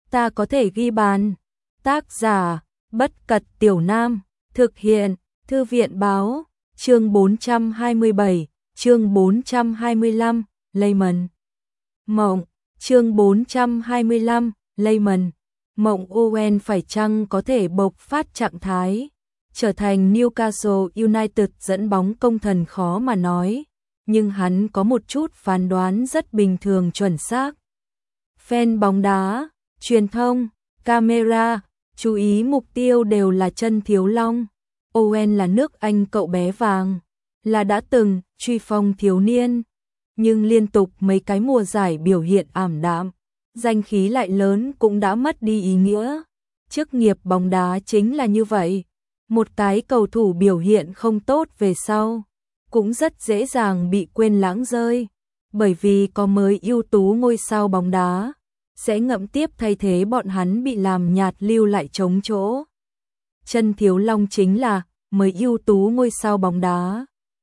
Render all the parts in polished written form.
ta có thể ghi bàn. Tác giả, Bất Cật Tiểu Nam, thực hiện, Thư viện báo, chương 427, chương 425, Layman. Mộng, chương 425, Layman. Mộng Owen phải chăng có thể bộc phát trạng thái, trở thành Newcastle United dẫn bóng công thần khó mà nói, nhưng hắn có một chút phán đoán rất bình thường chuẩn xác. Fan bóng đá, truyền thông, camera, chú ý mục tiêu đều là Chân Thiếu Long. Owen là nước Anh cậu bé vàng, là đã từng truy phong thiếu niên, nhưng liên tục mấy cái mùa giải biểu hiện ảm đạm, danh khí lại lớn cũng đã mất đi ý nghĩa. Chức nghiệp bóng đá chính là như vậy, một cái cầu thủ biểu hiện không tốt về sau, cũng rất dễ dàng bị quên lãng rơi, bởi vì có mới ưu tú ngôi sao bóng đá sẽ ngậm tiếp thay thế bọn hắn bị làm nhạt lưu lại trống chỗ. Chân Thiếu Long chính là mới ưu tú ngôi sao bóng đá.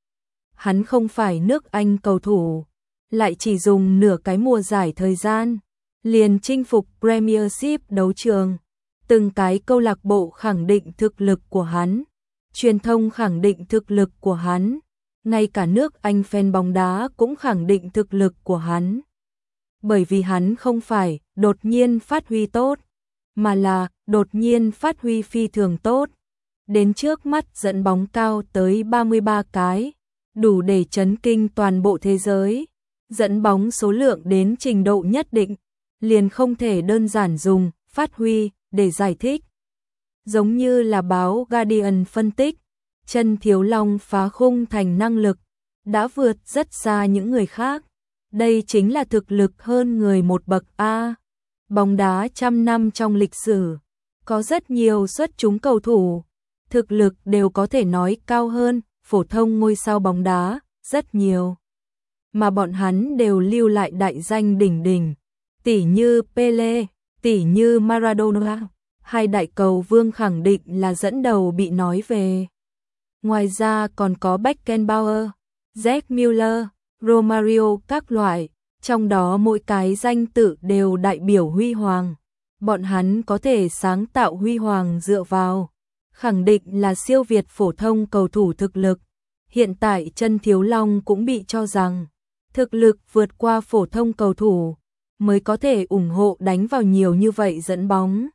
Hắn không phải nước Anh cầu thủ, lại chỉ dùng nửa cái mùa giải thời gian, liền chinh phục Premiership đấu trường. Từng cái câu lạc bộ khẳng định thực lực của hắn, truyền thông khẳng định thực lực của hắn, ngay cả nước Anh fan bóng đá cũng khẳng định thực lực của hắn. Bởi vì hắn không phải đột nhiên phát huy tốt, mà là đột nhiên phát huy phi thường tốt. Đến trước mắt dẫn bóng cao tới 33 cái, đủ để chấn kinh toàn bộ thế giới. Dẫn bóng số lượng đến trình độ nhất định, liền không thể đơn giản dùng phát huy để giải thích. Giống như là báo Guardian phân tích, Chân Thiếu Long phá khung thành năng lực, đã vượt rất xa những người khác. Đây chính là thực lực hơn người một bậc A. Bóng đá trăm năm trong lịch sử, có rất nhiều xuất chúng cầu thủ, thực lực đều có thể nói cao hơn phổ thông ngôi sao bóng đá, rất nhiều. Mà bọn hắn đều lưu lại đại danh đỉnh đỉnh, tỉ như Pele, tỉ như Maradona, hai đại cầu vương khẳng định là dẫn đầu bị nói về. Ngoài ra còn có Beckenbauer, Gerd Müller, Romario các loại, trong đó mỗi cái danh tự đều đại biểu huy hoàng. Bọn hắn có thể sáng tạo huy hoàng dựa vào, khẳng định là siêu việt phổ thông cầu thủ thực lực. Hiện tại Chân Thiếu Long cũng bị cho rằng thực lực vượt qua phổ thông cầu thủ mới có thể ủng hộ đánh vào nhiều như vậy dẫn bóng.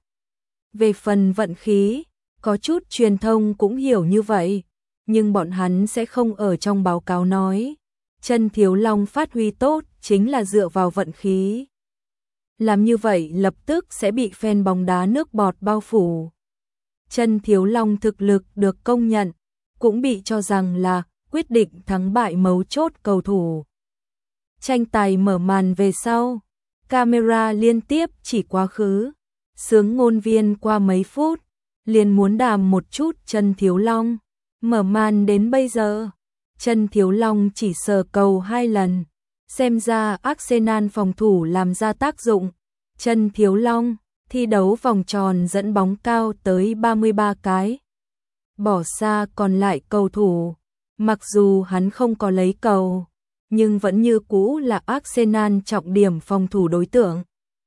Về phần vận khí, có chút truyền thông cũng hiểu như vậy, nhưng bọn hắn sẽ không ở trong báo cáo nói Chân Thiếu Long phát huy tốt chính là dựa vào vận khí. Làm như vậy lập tức sẽ bị fan bóng đá nước bọt bao phủ. Chân Thiếu Long thực lực được công nhận, cũng bị cho rằng là quyết định thắng bại mấu chốt cầu thủ. Tranh tài mở màn về sau, camera liên tiếp chỉ quá khứ, sướng ngôn viên qua mấy phút, liền muốn đàm một chút Chân Thiếu Long. Mở màn đến bây giờ, Chân Thiếu Long chỉ sờ cầu 2 lần, xem ra Arsenal phòng thủ làm ra tác dụng. Chân Thiếu Long thi đấu vòng tròn dẫn bóng cao tới 33 cái, bỏ xa còn lại cầu thủ. Mặc dù hắn không có lấy cầu, nhưng vẫn như cũ là Arsenal trọng điểm phòng thủ đối tượng.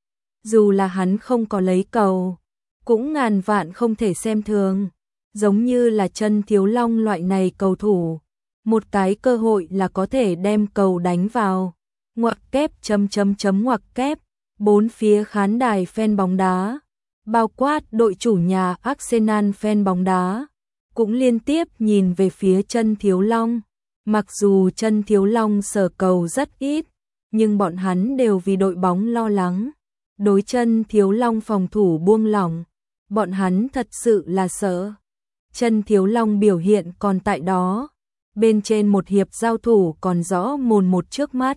Dù là hắn không có lấy cầu, cũng ngàn vạn không thể xem thường. Giống như là Chân Thiếu Long loại này cầu thủ, một cái cơ hội là có thể đem cầu đánh vào. Ngoặc kép ngoặc kép, bốn phía khán đài fan bóng đá, bao quát đội chủ nhà Arsenal fan bóng đá, cũng liên tiếp nhìn về phía Chân Thiếu Long. Mặc dù Chân Thiếu Long sờ cầu rất ít, nhưng bọn hắn đều vì đội bóng lo lắng. Đối Chân Thiếu Long phòng thủ buông lỏng, bọn hắn thật sự là sợ. Chân Thiếu Long biểu hiện còn tại đó, bên trên một hiệp giao thủ còn rõ mồn một trước mắt.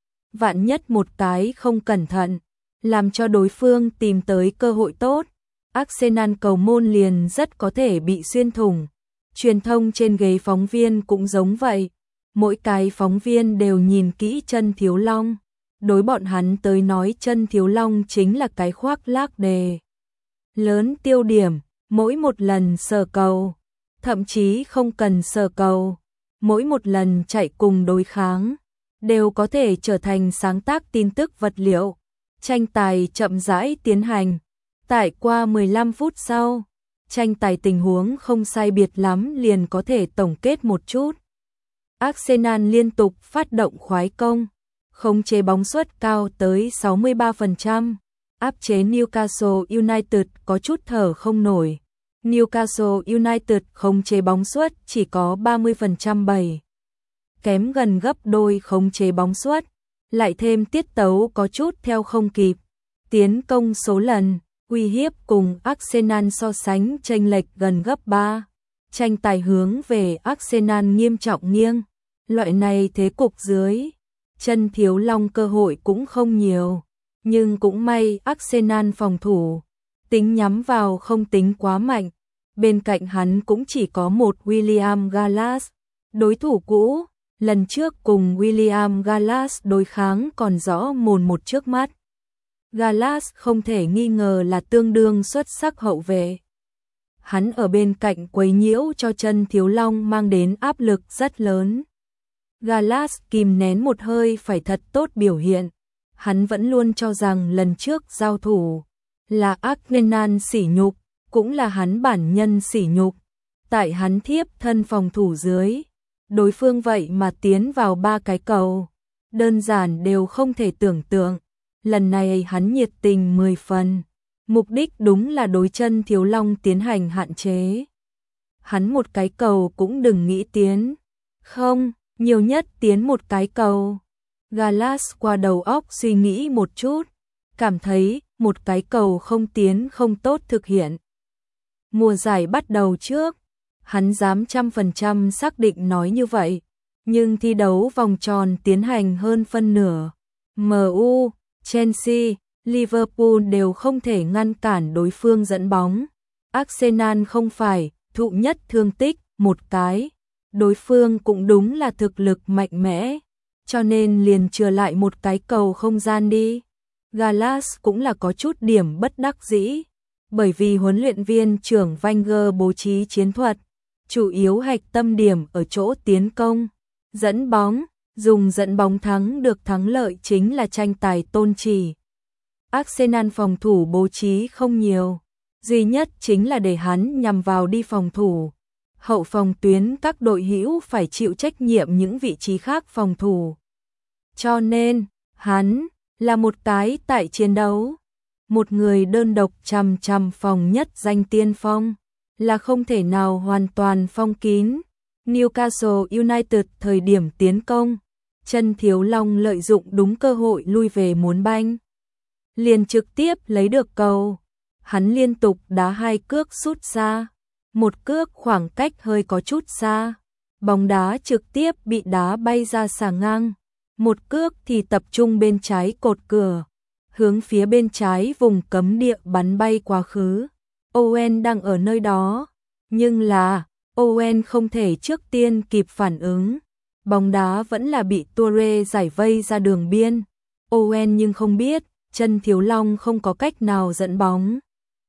Vạn nhất một cái không cẩn thận, làm cho đối phương tìm tới cơ hội tốt, Arsenal cầu môn liền rất có thể bị xuyên thủng. Truyền thông trên ghế phóng viên cũng giống vậy, mỗi cái phóng viên đều nhìn kỹ Chân Thiếu Long. Đối bọn hắn tới nói Chân Thiếu Long chính là cái khoác lác đề lớn tiêu điểm. Mỗi một lần sờ cầu, thậm chí không cần sờ cầu, mỗi một lần chạy cùng đối kháng, đều có thể trở thành sáng tác tin tức vật liệu. Tranh tài chậm rãi tiến hành, Tại qua 15 phút sau, tranh tài tình huống không sai biệt lắm liền có thể tổng kết một chút. Arsenal liên tục phát động khoái công, khống chế bóng suất cao tới 63%, áp chế Newcastle United có chút thở không nổi. Newcastle United khống chế bóng suất chỉ có 30% bày, kém gần gấp đôi khống chế bóng suất, lại thêm tiết tấu có chút theo không kịp. Tiến công số lần, uy hiếp cùng Arsenal so sánh chênh lệch gần gấp 3. Tranh tài hướng về Arsenal nghiêm trọng nghiêng. Loại này thế cục dưới, chân thiếu long cơ hội cũng không nhiều, nhưng cũng may Arsenal phòng thủ, tính nhắm vào không tính quá mạnh. Bên cạnh hắn cũng chỉ có một William Gallas, đối thủ cũ, lần trước cùng William Gallas đối kháng còn rõ mồn một trước mắt. Gallas không thể nghi ngờ là tương đương xuất sắc hậu vệ. Hắn ở bên cạnh quấy nhiễu cho chân thiếu long mang đến áp lực rất lớn. Gallas kìm nén một hơi phải thật tốt biểu hiện. Hắn vẫn luôn cho rằng lần trước giao thủ là Arsenal sỉ nhục, cũng là hắn bản nhân sỉ nhục. Tại hắn thiếp thân phòng thủ dưới, đối phương vậy mà tiến vào 3 cái cầu, đơn giản đều không thể tưởng tượng. Lần này hắn nhiệt tình 10 phần, mục đích đúng là đối chân thiếu long tiến hành hạn chế. Hắn một cái cầu cũng đừng nghĩ tiến, không, nhiều nhất tiến một cái cầu. Gallas qua đầu óc suy nghĩ một chút, cảm thấy một cái cầu không tiến không tốt thực hiện. Mùa giải bắt đầu trước, hắn dám 100% xác định nói như vậy, nhưng thi đấu vòng tròn tiến hành hơn phân nửa. MU, Chelsea, Liverpool đều không thể ngăn cản đối phương dẫn bóng. Arsenal không phải, thụ nhất thương tích, một cái. Đối phương cũng đúng là thực lực mạnh mẽ, cho nên liền chừa lại một cái cầu không gian đi. Gallas cũng là có chút điểm bất đắc dĩ, bởi vì huấn luyện viên trưởng Wenger bố trí chiến thuật, chủ yếu hạch tâm điểm ở chỗ tiến công, dẫn bóng, dùng dẫn bóng thắng được thắng lợi chính là tranh tài tôn chỉ. Arsenal phòng thủ bố trí không nhiều, duy nhất chính là để hắn nhằm vào đi phòng thủ. Hậu phòng tuyến các đội hữu phải chịu trách nhiệm những vị trí khác phòng thủ. Cho nên, hắn là một cái tại chiến đấu, một người đơn độc chằm chằm phòng nhất danh tiên phong, là không thể nào hoàn toàn phong kín. Newcastle United thời điểm tiến công, chân thiếu long lợi dụng đúng cơ hội lui về muốn banh, liền trực tiếp lấy được cầu. Hắn liên tục đá 2 cước sút xa, một cước khoảng cách hơi có chút xa, bóng đá trực tiếp bị đá bay ra xà ngang, một cước thì tập trung bên trái cột cửa, hướng phía bên trái vùng cấm địa bắn bay quá khứ. Owen đang ở nơi đó, nhưng là Owen không thể trước tiên kịp phản ứng, bóng đá vẫn là bị Toure giải vây ra đường biên. Owen nhưng không biết, chân thiếu long không có cách nào dẫn bóng.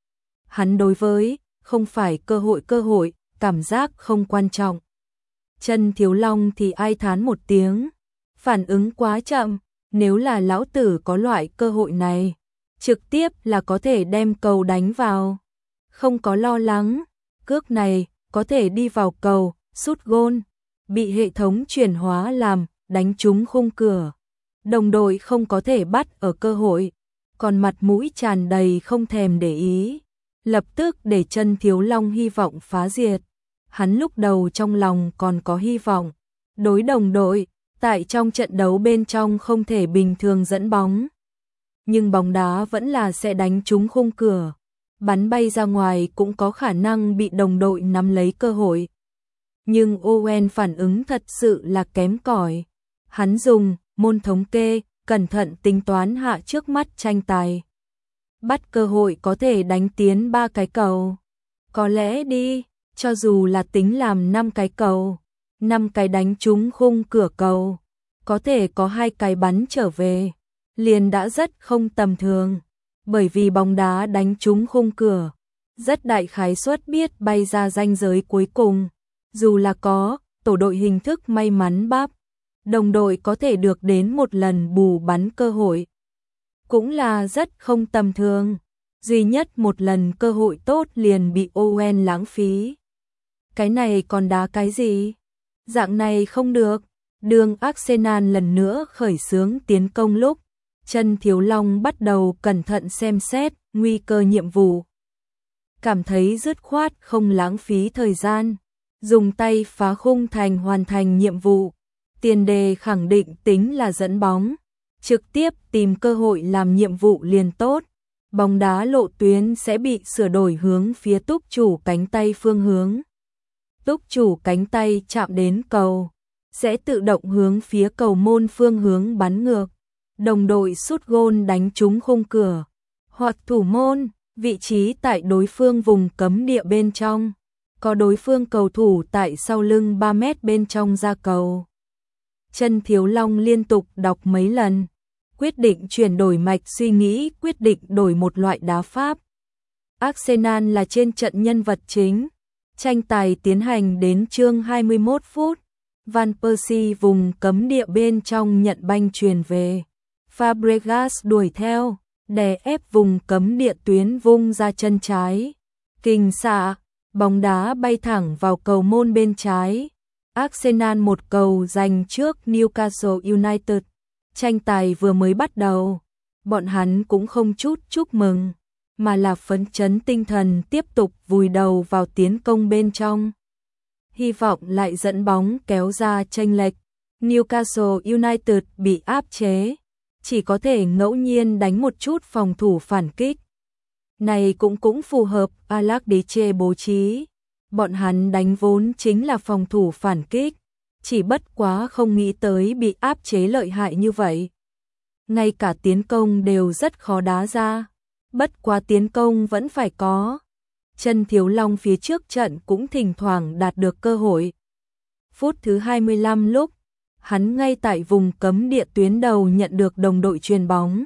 Hắn đối với không phải cơ hội, cảm giác không quan trọng. Chân thiếu long thì ai thán một tiếng, phản ứng quá chậm, nếu là lão tử có loại cơ hội này, trực tiếp là có thể đem cầu đánh vào. Không có lo lắng, cước này có thể đi vào cầu, sút gôn, bị hệ thống chuyển hóa làm đánh trúng khung cửa. Đồng đội không có thể bắt ở cơ hội, còn mặt mũi tràn đầy không thèm để ý, lập tức để chân thiếu long hy vọng phá diệt. Hắn lúc đầu trong lòng còn có hy vọng, đối đồng đội, tại trong trận đấu bên trong không thể bình thường dẫn bóng. Nhưng bóng đá vẫn là sẽ đánh trúng khung cửa, bắn bay ra ngoài cũng có khả năng bị đồng đội nắm lấy cơ hội. Nhưng Owen phản ứng thật sự là kém cỏi. Hắn dùng môn thống kê, cẩn thận tính toán hạ trước mắt tranh tài. Bắt cơ hội có thể đánh tiến 3 cái cầu. Có lẽ đi, cho dù là tính làm 5 cái cầu, 5 cái đánh trúng khung cửa cầu, có thể có 2 cái bắn trở về, liền đã rất không tầm thường. Bởi vì bóng đá đánh trúng khung cửa, rất đại khái suất biết bay ra ranh giới cuối cùng. Dù là có tổ đội hình thức may mắn bắp, đồng đội có thể được đến một lần bù bắn cơ hội, cũng là rất không tầm thường. duy nhất một lần cơ hội tốt liền bị Owen lãng phí. Cái này còn đá cái gì? Dạng này không được. Đường Arsenal lần nữa khởi xướng tiến công lúc, Chân Thiếu Long bắt đầu cẩn thận xem xét nguy cơ nhiệm vụ. Cảm thấy dứt khoát không lãng phí thời gian, dùng tay phá khung thành hoàn thành nhiệm vụ. Tiền đề khẳng định tính là dẫn bóng, trực tiếp tìm cơ hội làm nhiệm vụ liền tốt. Bóng đá lộ tuyến sẽ bị sửa đổi hướng phía túc chủ cánh tay phương hướng. Túc chủ cánh tay chạm đến cầu, sẽ tự động hướng phía cầu môn phương hướng bắn ngược. Đồng đội sút gôn đánh trúng khung cửa, hoặc thủ môn, vị trí tại đối phương vùng cấm địa bên trong, có đối phương cầu thủ tại sau lưng 3 mét bên trong ra cầu. Chân Thiếu Long liên tục đọc mấy lần, quyết định chuyển đổi mạch suy nghĩ, quyết định đổi một loại đá pháp. Arsenal là trên trận nhân vật chính. Tranh tài tiến hành đến chương 21 phút. Van Persie vùng cấm địa bên trong nhận banh truyền về. Fabregas đuổi theo, đè ép vùng cấm địa tuyến vung ra chân trái. Kình xạ, bóng đá bay thẳng vào cầu môn bên trái. Arsenal một cầu giành trước Newcastle United. Tranh tài vừa mới bắt đầu, bọn hắn cũng không chút chúc mừng, mà là phấn chấn tinh thần tiếp tục vùi đầu vào tiến công bên trong. Hy vọng lại dẫn bóng kéo ra chênh lệch. Newcastle United bị áp chế, chỉ có thể ngẫu nhiên đánh một chút phòng thủ phản kích. Này cũng phù hợp Allardyce bố trí. Bọn hắn đánh vốn chính là phòng thủ phản kích, chỉ bất quá không nghĩ tới bị áp chế lợi hại như vậy. Ngay cả tiến công đều rất khó đá ra, bất quá tiến công vẫn phải có. Chân Thiếu Long phía trước trận cũng thỉnh thoảng đạt được cơ hội. Phút thứ 25 lúc, hắn ngay tại vùng cấm địa tuyến đầu nhận được đồng đội chuyền bóng.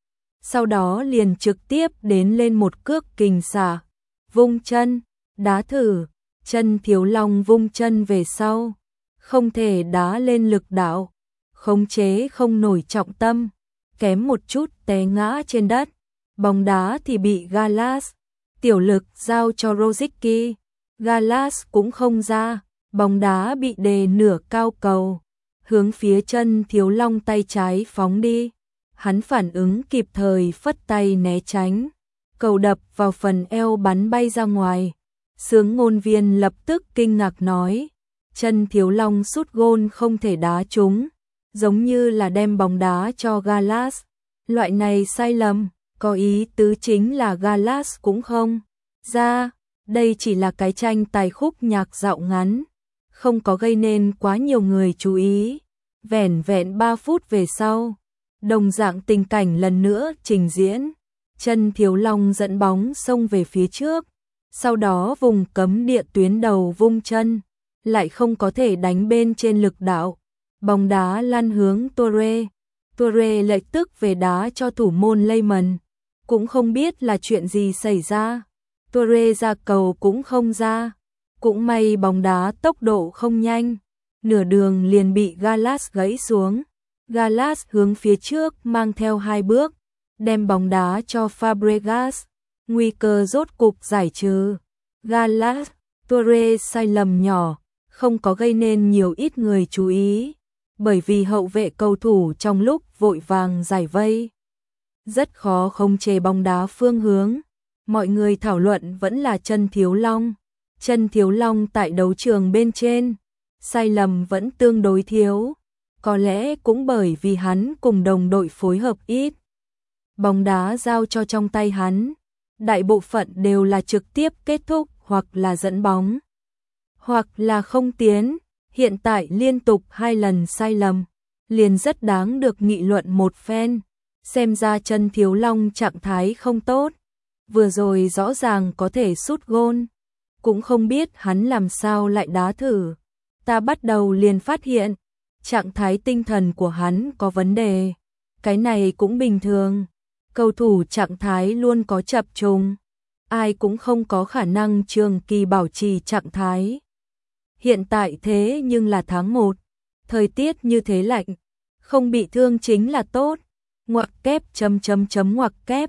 Sau đó liền trực tiếp đến lên một cước kình xả, vung chân, đá thử. Chân Thiếu Long vung chân về sau, không thể đá lên lực đạo, khống chế không nổi trọng tâm, kém một chút té ngã trên đất. Bóng đá thì bị Gallas tiểu lực giao cho Rosicky, Gallas cũng không ra, bóng đá bị đè nửa cao cầu, hướng phía Chân Thiếu Long tay trái phóng đi. Hắn phản ứng kịp thời phất tay né tránh, cầu đập vào phần eo bắn bay ra ngoài. Xướng ngôn viên lập tức kinh ngạc nói, Chân Thiếu Long sút gôn không thể đá trúng, giống như là đem bóng đá cho Gallas. Loại này sai lầm, có ý tứ chính là Gallas cũng không ra, đây chỉ là cái tranh tài khúc nhạc dạo ngắn, không có gây nên quá nhiều người chú ý. Vẻn vẹn 3 phút về sau, đồng dạng tình cảnh lần nữa trình diễn. Chân Thiếu Long dẫn bóng xông về phía trước, sau đó vùng cấm địa tuyến đầu vung chân, lại không có thể đánh bên trên lực đạo. Bóng đá lăn hướng Toure. Toure lập tức về đá cho thủ môn Lehmann. Cũng không biết là chuyện gì xảy ra. Toure ra cầu cũng không ra. Cũng may bóng đá tốc độ không nhanh. Nửa đường liền bị Gallas gãy xuống. Gallas hướng phía trước mang theo 2 bước, đem bóng đá cho Fabregas. Nguy cơ rốt cục giải trừ. Gallas, Toure sai lầm nhỏ, không có gây nên nhiều ít người chú ý, bởi vì hậu vệ cầu thủ trong lúc vội vàng giải vây, rất khó khống chế bóng đá phương hướng. Mọi người thảo luận vẫn là Chân Thiếu Long. Chân Thiếu Long tại đấu trường bên trên, sai lầm vẫn tương đối thiếu, có lẽ cũng bởi vì hắn cùng đồng đội phối hợp ít. Bóng đá giao cho trong tay hắn, đại bộ phận đều là trực tiếp kết thúc hoặc là dẫn bóng, hoặc là không tiến. Hiện tại liên tục 2 lần sai lầm, liền rất đáng được nghị luận một phen. Xem ra Chân Thiếu Long trạng thái không tốt, vừa rồi rõ ràng có thể sút gôn, cũng không biết hắn làm sao lại đá thử. Ta bắt đầu liền phát hiện, trạng thái tinh thần của hắn có vấn đề. Cái này cũng bình thường, cầu thủ trạng thái luôn có chập trùng, ai cũng không có khả năng trường kỳ bảo trì trạng thái. Hiện tại thế nhưng là tháng 1, thời tiết như thế lạnh, không bị thương chính là tốt. Ngoặc kép ngoặc kép,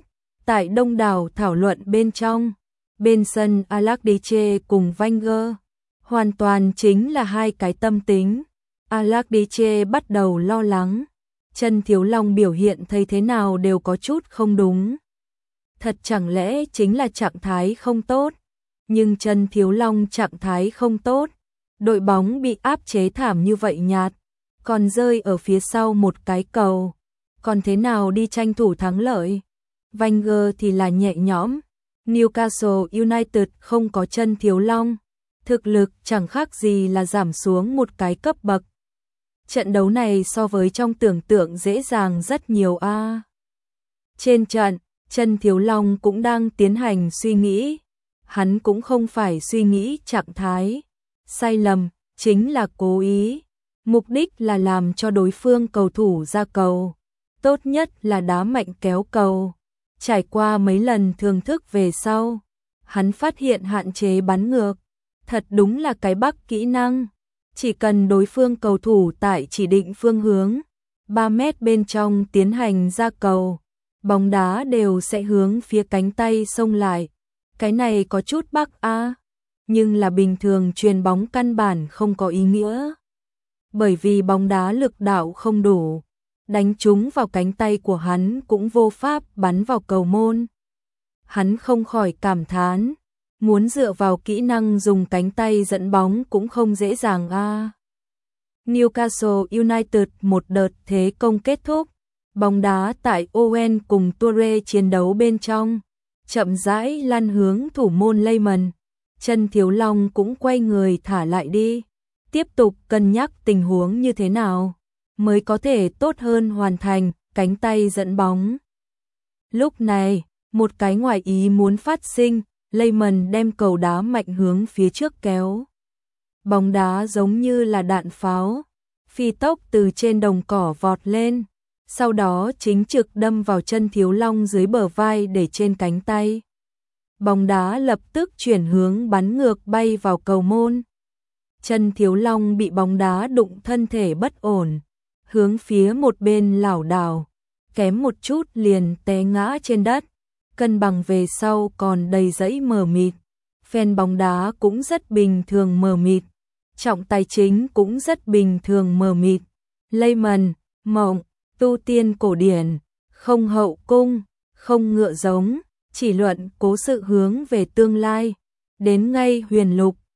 Tại đông đảo thảo luận bên trong, bên sân Alakdiche cùng Wenger, hoàn toàn chính là hai cái tâm tính. Alakdiche bắt đầu lo lắng, Trần Thiếu Long biểu hiện thấy thế nào đều có chút không đúng. Thật chẳng lẽ chính là trạng thái không tốt? Nhưng Trần Thiếu Long trạng thái không tốt, đội bóng bị áp chế thảm như vậy nhạt, còn rơi ở phía sau một cái cầu, còn thế nào đi tranh thủ thắng lợi? Wenger thì là nhẹ nhõm, Newcastle United không có Trần Thiếu Long, thực lực chẳng khác gì là giảm xuống một cái cấp bậc. Trận đấu này so với trong tưởng tượng dễ dàng rất nhiều a. Trên trận, Trần Thiếu Long cũng đang tiến hành suy nghĩ, hắn cũng không phải suy nghĩ trạng thái sai lầm, chính là cố ý, mục đích là làm cho đối phương cầu thủ ra cầu, tốt nhất là đá mạnh kéo cầu. Trải qua mấy lần thưởng thức về sau, hắn phát hiện hạn chế bắn ngược, thật đúng là cái bắc kỹ năng, chỉ cần đối phương cầu thủ tại chỉ định phương hướng 3 mét bên trong tiến hành ra cầu, bóng đá đều sẽ hướng phía cánh tay xông lại. Cái này có chút bắc a, nhưng là bình thường chuyền bóng căn bản không có ý nghĩa. Bởi vì bóng đá lực đạo không đủ, đánh trúng vào cánh tay của hắn cũng vô pháp bắn vào cầu môn. Hắn không khỏi cảm thán, muốn dựa vào kỹ năng dùng cánh tay dẫn bóng cũng không dễ dàng a. Newcastle United một đợt thế công kết thúc, bóng đá tại Owen cùng Toure chiến đấu bên trong, chậm rãi lăn hướng thủ môn Lehmann. Trần Thiếu Long cũng quay người thả lại đi, tiếp tục cân nhắc tình huống như thế nào mới có thể tốt hơn hoàn thành cánh tay dẫn bóng. Lúc này, một cái ngoài ý muốn phát sinh, Lehmann đem cầu đá mạnh hướng phía trước kéo. Bóng đá giống như là đạn pháo, phi tốc từ trên đồng cỏ vọt lên, sau đó chính trực đâm vào chân Thiếu Long dưới bờ vai để trên cánh tay. Bóng đá lập tức chuyển hướng bắn ngược bay vào cầu môn. Chân Thiếu Long bị bóng đá đụng thân thể bất ổn, hướng phía một bên lảo đảo, kém một chút liền té ngã trên đất, cân bằng về sau còn đầy dẫy mờ mịt. Fan bóng đá cũng rất bình thường mờ mịt, trọng tài chính cũng rất bình thường mờ mịt. Lehmann, mộng, tu tiên cổ điển, không hậu cung, không ngựa giống, chỉ luận cố sự hướng về tương lai, đến ngay huyền lục,